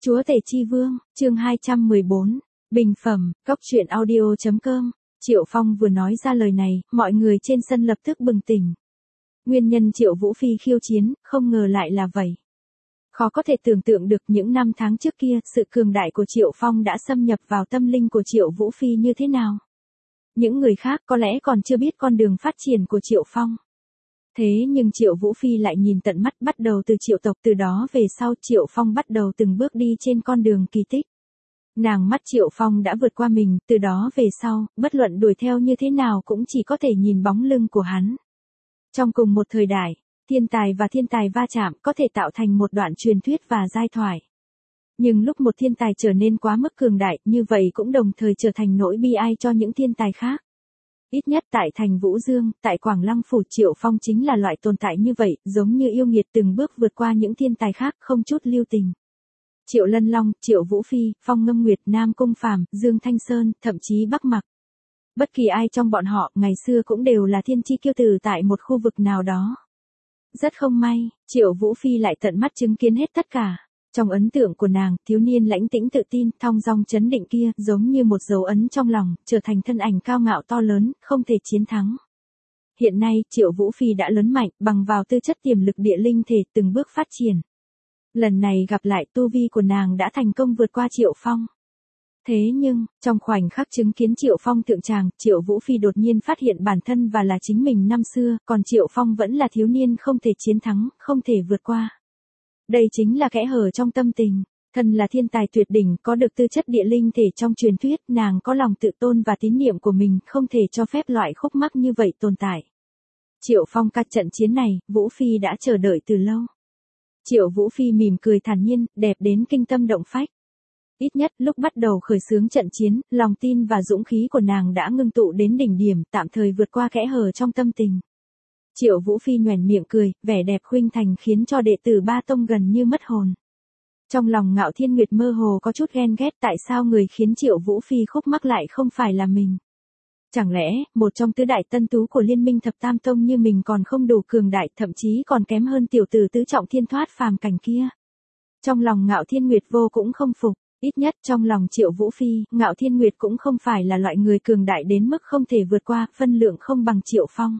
Chúa Tể Chi Vương, chương 214, bình phẩm, cóc truyện audio.com. Triệu Phong vừa nói ra lời này, mọi người trên sân lập tức bừng tỉnh. Nguyên nhân Triệu Vũ Phi khiêu chiến, không ngờ lại là vậy. Khó có thể tưởng tượng được những năm tháng trước kia, sự cường đại của Triệu Phong đã xâm nhập vào tâm linh của Triệu Vũ Phi như thế nào. Những người khác có lẽ còn chưa biết con đường phát triển của Triệu Phong. Thế nhưng Triệu Vũ Phi lại nhìn tận mắt, bắt đầu từ Triệu tộc, từ đó về sau Triệu Phong bắt đầu từng bước đi trên con đường kỳ tích. Nàng mắt Triệu Phong đã vượt qua mình, từ đó về sau, bất luận đuổi theo như thế nào cũng chỉ có thể nhìn bóng lưng của hắn. Trong cùng một thời đại, thiên tài và thiên tài va chạm có thể tạo thành một đoạn truyền thuyết và giai thoại. Nhưng lúc một thiên tài trở nên quá mức cường đại, như vậy cũng đồng thời trở thành nỗi bi ai cho những thiên tài khác. Ít nhất tại thành Vũ Dương, tại Quảng Lăng Phủ, Triệu Phong chính là loại tồn tại như vậy, giống như yêu nghiệt từng bước vượt qua những thiên tài khác, không chút lưu tình. Triệu Lân Long, Triệu Vũ Phi, Phong Ngâm Nguyệt, Nam Cung Phàm, Dương Thanh Sơn, thậm chí Bắc Mặc. Bất kỳ ai trong bọn họ, ngày xưa cũng đều là thiên chi kiêu tử tại một khu vực nào đó. Rất không may, Triệu Vũ Phi lại tận mắt chứng kiến hết tất cả. Trong ấn tượng của nàng, thiếu niên lãnh tĩnh tự tin, thong dong chấn định kia, giống như một dấu ấn trong lòng, trở thành thân ảnh cao ngạo to lớn, không thể chiến thắng. Hiện nay, Triệu Vũ Phi đã lớn mạnh, bằng vào tư chất tiềm lực địa linh thể, từng bước phát triển. Lần này gặp lại, tu vi của nàng đã thành công vượt qua Triệu Phong. Thế nhưng, trong khoảnh khắc chứng kiến Triệu Phong thượng tràng, Triệu Vũ Phi đột nhiên phát hiện bản thân và là chính mình năm xưa, còn Triệu Phong vẫn là thiếu niên không thể chiến thắng, không thể vượt qua. Đây chính là kẽ hở trong tâm tình. Thân là thiên tài tuyệt đỉnh, có được tư chất địa linh thể trong truyền thuyết, nàng có lòng tự tôn và tín niệm của mình, không thể cho phép loại khúc mắc như vậy tồn tại. Triệu Phong ca trận chiến này, Vũ Phi đã chờ đợi từ lâu. Triệu Vũ Phi mỉm cười thản nhiên, đẹp đến kinh tâm động phách. Ít nhất lúc bắt đầu khởi xướng trận chiến, lòng tin và dũng khí của nàng đã ngưng tụ đến đỉnh điểm, tạm thời vượt qua kẽ hở trong tâm tình. Triệu Vũ Phi nhoẻn miệng cười, vẻ đẹp khuynh thành khiến cho đệ tử Ba Tông gần như mất hồn. Trong lòng Ngạo Thiên Nguyệt mơ hồ có chút ghen ghét, tại sao người khiến Triệu Vũ Phi khúc mắc lại không phải là mình. Chẳng lẽ, một trong tứ đại tân tú của Liên minh Thập Tam Tông như mình còn không đủ cường đại, thậm chí còn kém hơn tiểu tử tứ trọng thiên thoát phàm cảnh kia. Trong lòng Ngạo Thiên Nguyệt vô cũng không phục, ít nhất trong lòng Triệu Vũ Phi, Ngạo Thiên Nguyệt cũng không phải là loại người cường đại đến mức không thể vượt qua, phân lượng không bằng Triệu Phong.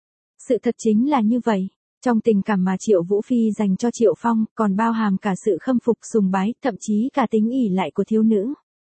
Sự thật chính là như vậy, trong tình cảm mà Triệu Vũ Phi dành cho Triệu Phong, còn bao hàm cả sự khâm phục sùng bái, thậm chí cả tính ỷ lại của thiếu nữ.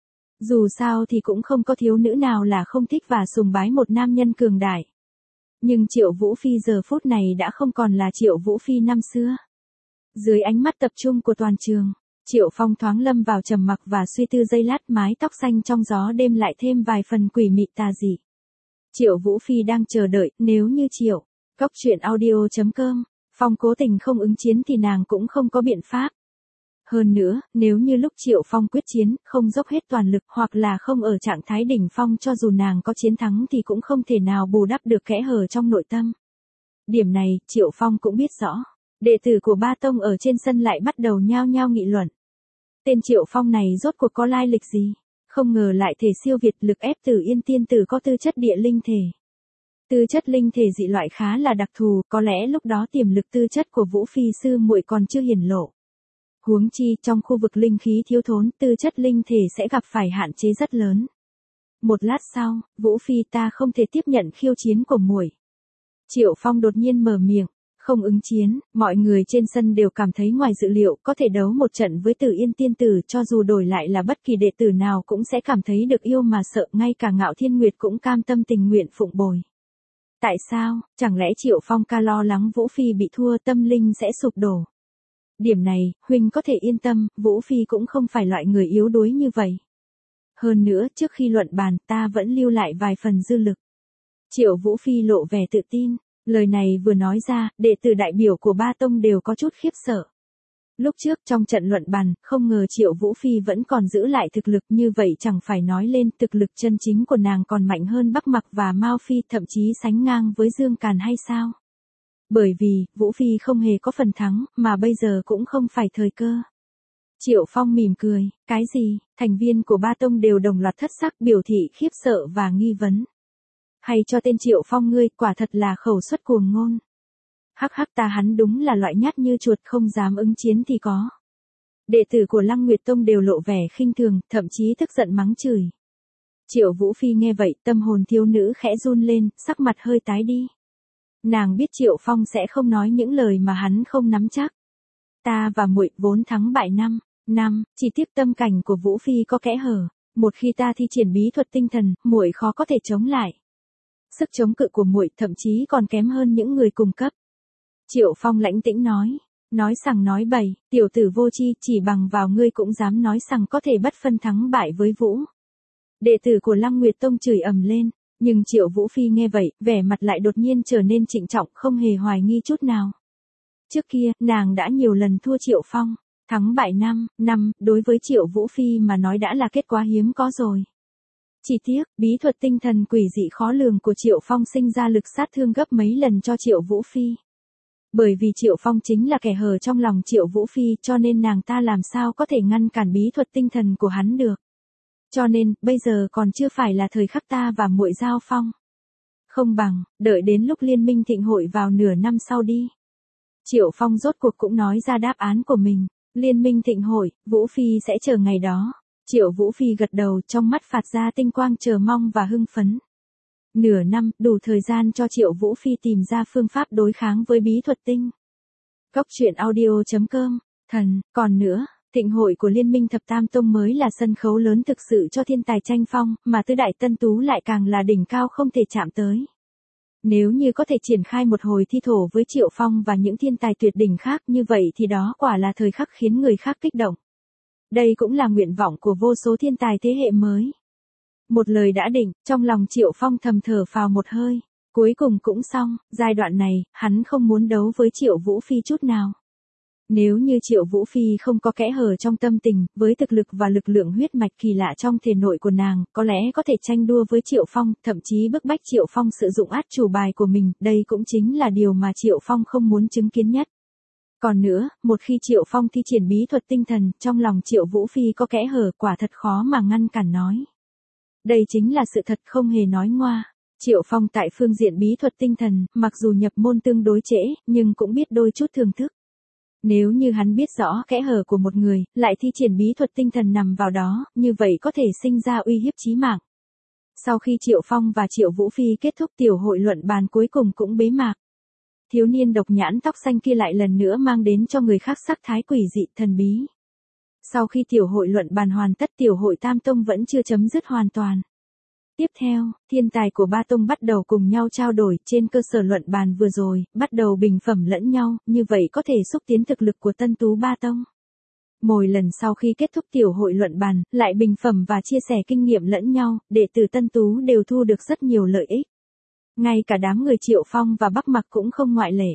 Dù sao thì cũng không có thiếu nữ nào là không thích và sùng bái một nam nhân cường đại. Nhưng Triệu Vũ Phi giờ phút này đã không còn là Triệu Vũ Phi năm xưa. Dưới ánh mắt tập trung của toàn trường, Triệu Phong thoáng lâm vào trầm mặc và suy tư giây lát, mái tóc xanh trong gió đêm lại thêm vài phần quỷ mị tà dị. Triệu Vũ Phi đang chờ đợi, nếu như Triệu cóc truyện audio.com, Phong cố tình không ứng chiến thì nàng cũng không có biện pháp. Hơn nữa, nếu như lúc Triệu Phong quyết chiến, không dốc hết toàn lực hoặc là không ở trạng thái đỉnh phong, cho dù nàng có chiến thắng thì cũng không thể nào bù đắp được kẽ hở trong nội tâm. Điểm này, Triệu Phong cũng biết rõ. Đệ tử của Ba Tông ở trên sân lại bắt đầu nhao nhao nghị luận. Tên Triệu Phong này rốt cuộc có lai lịch gì? Không ngờ lại thể siêu việt, lực ép Tử Yên tiên tử có tư chất địa linh thể. Tư chất linh thể dị loại khá là đặc thù, có lẽ lúc đó tiềm lực tư chất của Vũ Phi sư muội còn chưa hiển lộ. Huống chi trong khu vực linh khí thiếu thốn, tư chất linh thể sẽ gặp phải hạn chế rất lớn. Một lát sau, Vũ Phi, ta không thể tiếp nhận khiêu chiến của muội. Triệu Phong đột nhiên mở miệng, không ứng chiến, mọi người trên sân đều cảm thấy ngoài dự liệu, có thể đấu một trận với Tử Yên tiên tử, cho dù đổi lại là bất kỳ đệ tử nào cũng sẽ cảm thấy được yêu mà sợ, ngay cả Ngạo Thiên Nguyệt cũng cam tâm tình nguyện phụng bồi. Tại sao, chẳng lẽ Triệu Phong ca lo lắng Vũ Phi bị thua, tâm linh sẽ sụp đổ? Điểm này, huynh có thể yên tâm, Vũ Phi cũng không phải loại người yếu đuối như vậy. Hơn nữa, trước khi luận bàn, ta vẫn lưu lại vài phần dư lực. Triệu Vũ Phi lộ vẻ tự tin, lời này vừa nói ra, đệ tử đại biểu của Ba Tông đều có chút khiếp sợ. Lúc trước trong trận luận bàn, không ngờ Triệu Vũ Phi vẫn còn giữ lại thực lực, như vậy chẳng phải nói lên thực lực chân chính của nàng còn mạnh hơn Bắc Mặc và Mao Phi, thậm chí sánh ngang với Dương Càn hay sao? Bởi vì, Vũ Phi không hề có phần thắng, mà bây giờ cũng không phải thời cơ. Triệu Phong mỉm cười, cái gì? Thành viên của Ba Tông đều đồng loạt thất sắc, biểu thị khiếp sợ và nghi vấn. Hay cho tên Triệu Phong ngươi, quả thật là khẩu suất cuồng ngôn. Hắc hắc, ta hắn đúng là loại nhát như chuột, không dám ứng chiến thì có. Đệ tử của Lăng Nguyệt Tông đều lộ vẻ khinh thường, thậm chí tức giận mắng chửi. Triệu Vũ Phi nghe vậy, tâm hồn thiếu nữ khẽ run lên, sắc mặt hơi tái đi. Nàng biết Triệu Phong sẽ không nói những lời mà hắn không nắm chắc. Ta và muội vốn thắng bại năm, chỉ tiếc tâm cảnh của Vũ Phi có kẽ hở, một khi ta thi triển bí thuật tinh thần, muội khó có thể chống lại. Sức chống cự của muội thậm chí còn kém hơn những người cùng cấp. Triệu Phong lãnh tĩnh nói sằng nói bậy, tiểu tử vô tri, chỉ bằng vào ngươi cũng dám nói sằng có thể bất phân thắng bại với Vũ. Đệ tử của Lăng Nguyệt Tông chửi ầm lên, nhưng Triệu Vũ Phi nghe vậy, vẻ mặt lại đột nhiên trở nên trịnh trọng, không hề hoài nghi chút nào. Trước kia, nàng đã nhiều lần thua Triệu Phong, thắng bại năm, đối với Triệu Vũ Phi mà nói đã là kết quả hiếm có rồi. Chỉ tiếc, bí thuật tinh thần quỷ dị khó lường của Triệu Phong sinh ra lực sát thương gấp mấy lần cho Triệu Vũ Phi. Bởi vì Triệu Phong chính là kẻ hở trong lòng Triệu Vũ Phi, cho nên nàng ta làm sao có thể ngăn cản bí thuật tinh thần của hắn được. Cho nên, bây giờ còn chưa phải là thời khắc ta và muội giao phong. Không bằng, đợi đến lúc liên minh thịnh hội vào nửa năm sau đi. Triệu Phong rốt cuộc cũng nói ra đáp án của mình. Liên minh thịnh hội, Vũ Phi sẽ chờ ngày đó. Triệu Vũ Phi gật đầu, trong mắt phạt ra tinh quang chờ mong và hưng phấn. Nửa năm, đủ thời gian cho Triệu Vũ Phi tìm ra phương pháp đối kháng với bí thuật tinh. Cốc truyện audio.com, còn nữa, thịnh hội của Liên minh Thập Tam Tông mới là sân khấu lớn thực sự cho thiên tài tranh phong, mà tứ đại tân tú lại càng là đỉnh cao không thể chạm tới. Nếu như có thể triển khai một hồi thi thổ với Triệu Phong và những thiên tài tuyệt đỉnh khác như vậy thì đó quả là thời khắc khiến người khác kích động. Đây cũng là nguyện vọng của vô số thiên tài thế hệ mới. Một lời đã định, trong lòng Triệu Phong thầm thở phào một hơi. Cuối cùng cũng xong, giai đoạn này, hắn không muốn đấu với Triệu Vũ Phi chút nào. Nếu như Triệu Vũ Phi không có kẽ hở trong tâm tình, với thực lực và lực lượng huyết mạch kỳ lạ trong thể nội của nàng, có lẽ có thể tranh đua với Triệu Phong, thậm chí bức bách Triệu Phong sử dụng át chủ bài của mình, đây cũng chính là điều mà Triệu Phong không muốn chứng kiến nhất. Còn nữa, một khi Triệu Phong thi triển bí thuật tinh thần, trong lòng Triệu Vũ Phi có kẽ hở, quả thật khó mà ngăn cản nói. Đây chính là sự thật không hề nói ngoa. Triệu Phong tại phương diện bí thuật tinh thần, mặc dù nhập môn tương đối trễ, nhưng cũng biết đôi chút thưởng thức. Nếu như hắn biết rõ kẽ hở của một người, lại thi triển bí thuật tinh thần nằm vào đó, như vậy có thể sinh ra uy hiếp chí mạng. Sau khi Triệu Phong và Triệu Vũ Phi kết thúc tiểu hội luận bàn cuối cùng cũng bế mạc. Thiếu niên độc nhãn tóc xanh kia lại lần nữa mang đến cho người khác sắc thái quỷ dị thần bí. Sau khi tiểu hội luận bàn hoàn tất, tiểu hội Tam Tông vẫn chưa chấm dứt hoàn toàn. Tiếp theo, thiên tài của ba tông bắt đầu cùng nhau trao đổi, trên cơ sở luận bàn vừa rồi, bắt đầu bình phẩm lẫn nhau, như vậy có thể xúc tiến thực lực của tân tú ba tông. Mỗi lần sau khi kết thúc tiểu hội luận bàn, lại bình phẩm và chia sẻ kinh nghiệm lẫn nhau, đệ tử tân tú đều thu được rất nhiều lợi ích. Ngay cả đám người Triệu Phong và Bắc Mặc cũng không ngoại lệ.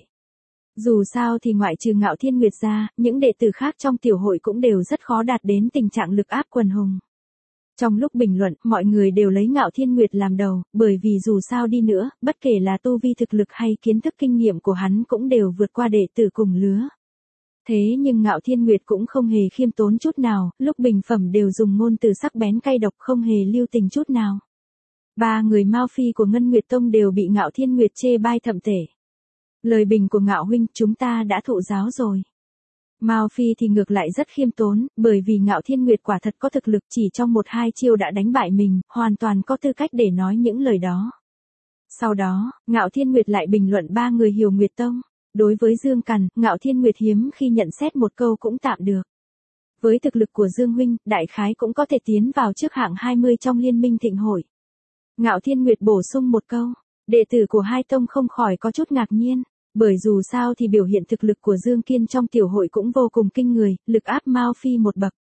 Dù sao thì ngoại trừ Ngạo Thiên Nguyệt ra, những đệ tử khác trong tiểu hội cũng đều rất khó đạt đến tình trạng lực áp quần hùng. Trong lúc bình luận, mọi người đều lấy Ngạo Thiên Nguyệt làm đầu, bởi vì dù sao đi nữa, bất kể là tu vi thực lực hay kiến thức kinh nghiệm của hắn cũng đều vượt qua đệ tử cùng lứa. Thế nhưng Ngạo Thiên Nguyệt cũng không hề khiêm tốn chút nào, lúc bình phẩm đều dùng ngôn từ sắc bén cay độc, không hề lưu tình chút nào. Ba người Mao Phi của Ngân Nguyệt Tông đều bị Ngạo Thiên Nguyệt chê bai thậm tệ. Lời bình của Ngạo huynh, chúng ta đã thụ giáo rồi. Mao Phi thì ngược lại rất khiêm tốn, bởi vì Ngạo Thiên Nguyệt quả thật có thực lực, chỉ trong 1-2 chiêu đã đánh bại mình, hoàn toàn có tư cách để nói những lời đó. Sau đó, Ngạo Thiên Nguyệt lại bình luận ba người Hiểu Nguyệt Tông. Đối với Dương Cằn, Ngạo Thiên Nguyệt hiếm khi nhận xét một câu cũng tạm được. Với thực lực của Dương huynh, đại khái cũng có thể tiến vào trước hạng 20 trong liên minh thịnh hội. Ngạo Thiên Nguyệt bổ sung một câu, đệ tử của hai tông không khỏi có chút ngạc nhiên. Bởi dù sao thì biểu hiện thực lực của Dương Kiên trong tiểu hội cũng vô cùng kinh người, lực áp Mao Phi một bậc.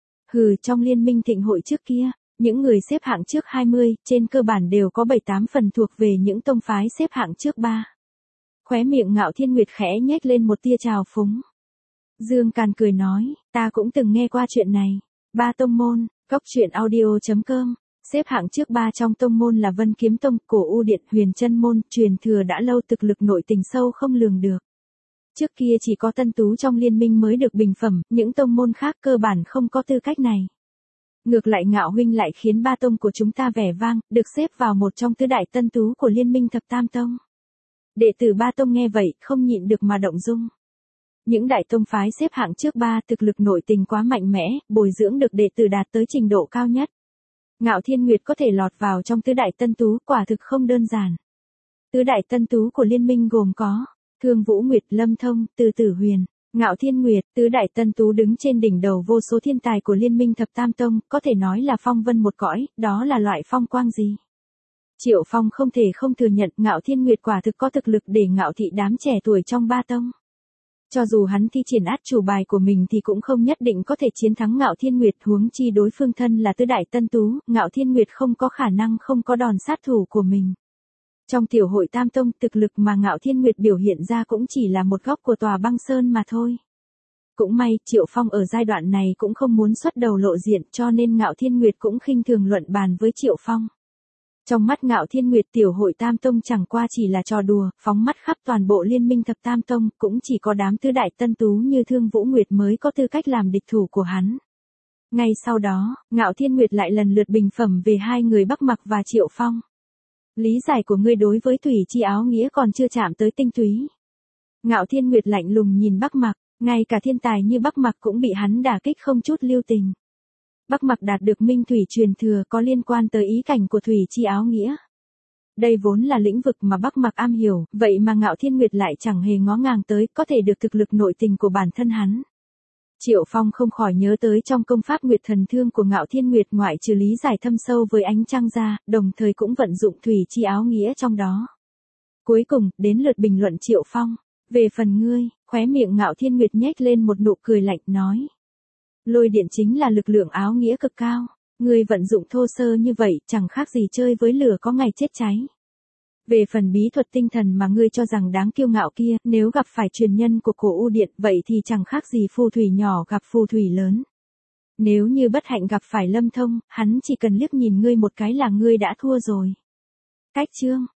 Trong liên minh thịnh hội trước kia, những người xếp hạng trước 20, trên cơ bản đều có 7-8 phần thuộc về những tông phái xếp hạng trước 3. Khóe miệng Ngạo Thiên Nguyệt khẽ nhếch lên một tia trào phúng. Dương Càn cười nói, ta cũng từng nghe qua chuyện này. Ba tông môn, cốc truyện audio.com. Xếp hạng trước 3 trong tông môn là Vân Kiếm Tông, Cổ U Điện, Huyền Chân Môn, truyền thừa đã lâu, thực lực nội tình sâu không lường được. Trước kia chỉ có tân tú trong liên minh mới được bình phẩm, những tông môn khác cơ bản không có tư cách này. Ngược lại Ngạo huynh lại khiến ba tông của chúng ta vẻ vang, được xếp vào một trong tứ đại tân tú của liên minh Thập Tam Tông. Đệ tử ba tông nghe vậy, không nhịn được mà động dung. Những đại tông phái xếp hạng trước 3 thực lực nội tình quá mạnh mẽ, bồi dưỡng được đệ tử đạt tới trình độ cao nhất. Ngạo Thiên Nguyệt có thể lọt vào trong tứ đại tân tú quả thực không đơn giản. Tứ đại tân tú của liên minh gồm có Thương Vũ Nguyệt, Lâm Thông, Từ Tử Huyền, Ngạo Thiên Nguyệt. Tứ đại tân tú đứng trên đỉnh đầu vô số thiên tài của liên minh thập tam tông, có thể nói là phong vân một cõi, đó là loại phong quang gì. Triệu Phong không thể không thừa nhận Ngạo Thiên Nguyệt quả thực có thực lực để ngạo thị đám trẻ tuổi trong ba tông. Cho dù hắn thi triển át chủ bài của mình thì cũng không nhất định có thể chiến thắng Ngạo Thiên Nguyệt, huống chi đối phương thân là tứ đại tân tú, Ngạo Thiên Nguyệt không có khả năng không có đòn sát thủ của mình. Trong tiểu hội tam tông, thực lực mà Ngạo Thiên Nguyệt biểu hiện ra cũng chỉ là một góc của tòa băng sơn mà thôi. Cũng may, Triệu Phong ở giai đoạn này cũng không muốn xuất đầu lộ diện, cho nên Ngạo Thiên Nguyệt cũng khinh thường luận bàn với Triệu Phong. Trong mắt Ngạo Thiên Nguyệt, tiểu hội tam tông chẳng qua chỉ là trò đùa, phóng mắt khắp toàn bộ liên minh thập tam tông, cũng chỉ có đám tứ đại tân tú như Thương Vũ Nguyệt mới có tư cách làm địch thủ của hắn. Ngay sau đó, Ngạo Thiên Nguyệt lại lần lượt bình phẩm về hai người Bắc Mặc và Triệu Phong. Lý giải của ngươi đối với thủy chi áo nghĩa còn chưa chạm tới tinh túy. Ngạo Thiên Nguyệt lạnh lùng nhìn Bắc Mặc, ngay cả thiên tài như Bắc Mặc cũng bị hắn đả kích không chút lưu tình. Bắc Mặc đạt được minh thủy truyền thừa có liên quan tới ý cảnh của thủy chi áo nghĩa. Đây vốn là lĩnh vực mà Bắc Mặc am hiểu, vậy mà Ngạo Thiên Nguyệt lại chẳng hề ngó ngàng tới, có thể được thực lực nội tình của bản thân hắn. Triệu Phong không khỏi nhớ tới trong công pháp Nguyệt Thần Thương của Ngạo Thiên Nguyệt, ngoại trừ lý giải thâm sâu với ánh trăng ra, đồng thời cũng vận dụng thủy chi áo nghĩa trong đó. Cuối cùng, đến lượt bình luận Triệu Phong. Về phần ngươi, khóe miệng Ngạo Thiên Nguyệt nhếch lên một nụ cười lạnh nói. Lôi điện chính là lực lượng áo nghĩa cực cao. Ngươi vận dụng thô sơ như vậy, chẳng khác gì chơi với lửa có ngày chết cháy. Về phần bí thuật tinh thần mà ngươi cho rằng đáng kiêu ngạo kia, nếu gặp phải truyền nhân của Cổ U Điện, vậy thì chẳng khác gì phù thủy nhỏ gặp phù thủy lớn. Nếu như bất hạnh gặp phải Lâm Thông, hắn chỉ cần liếc nhìn ngươi một cái là ngươi đã thua rồi. Cách chương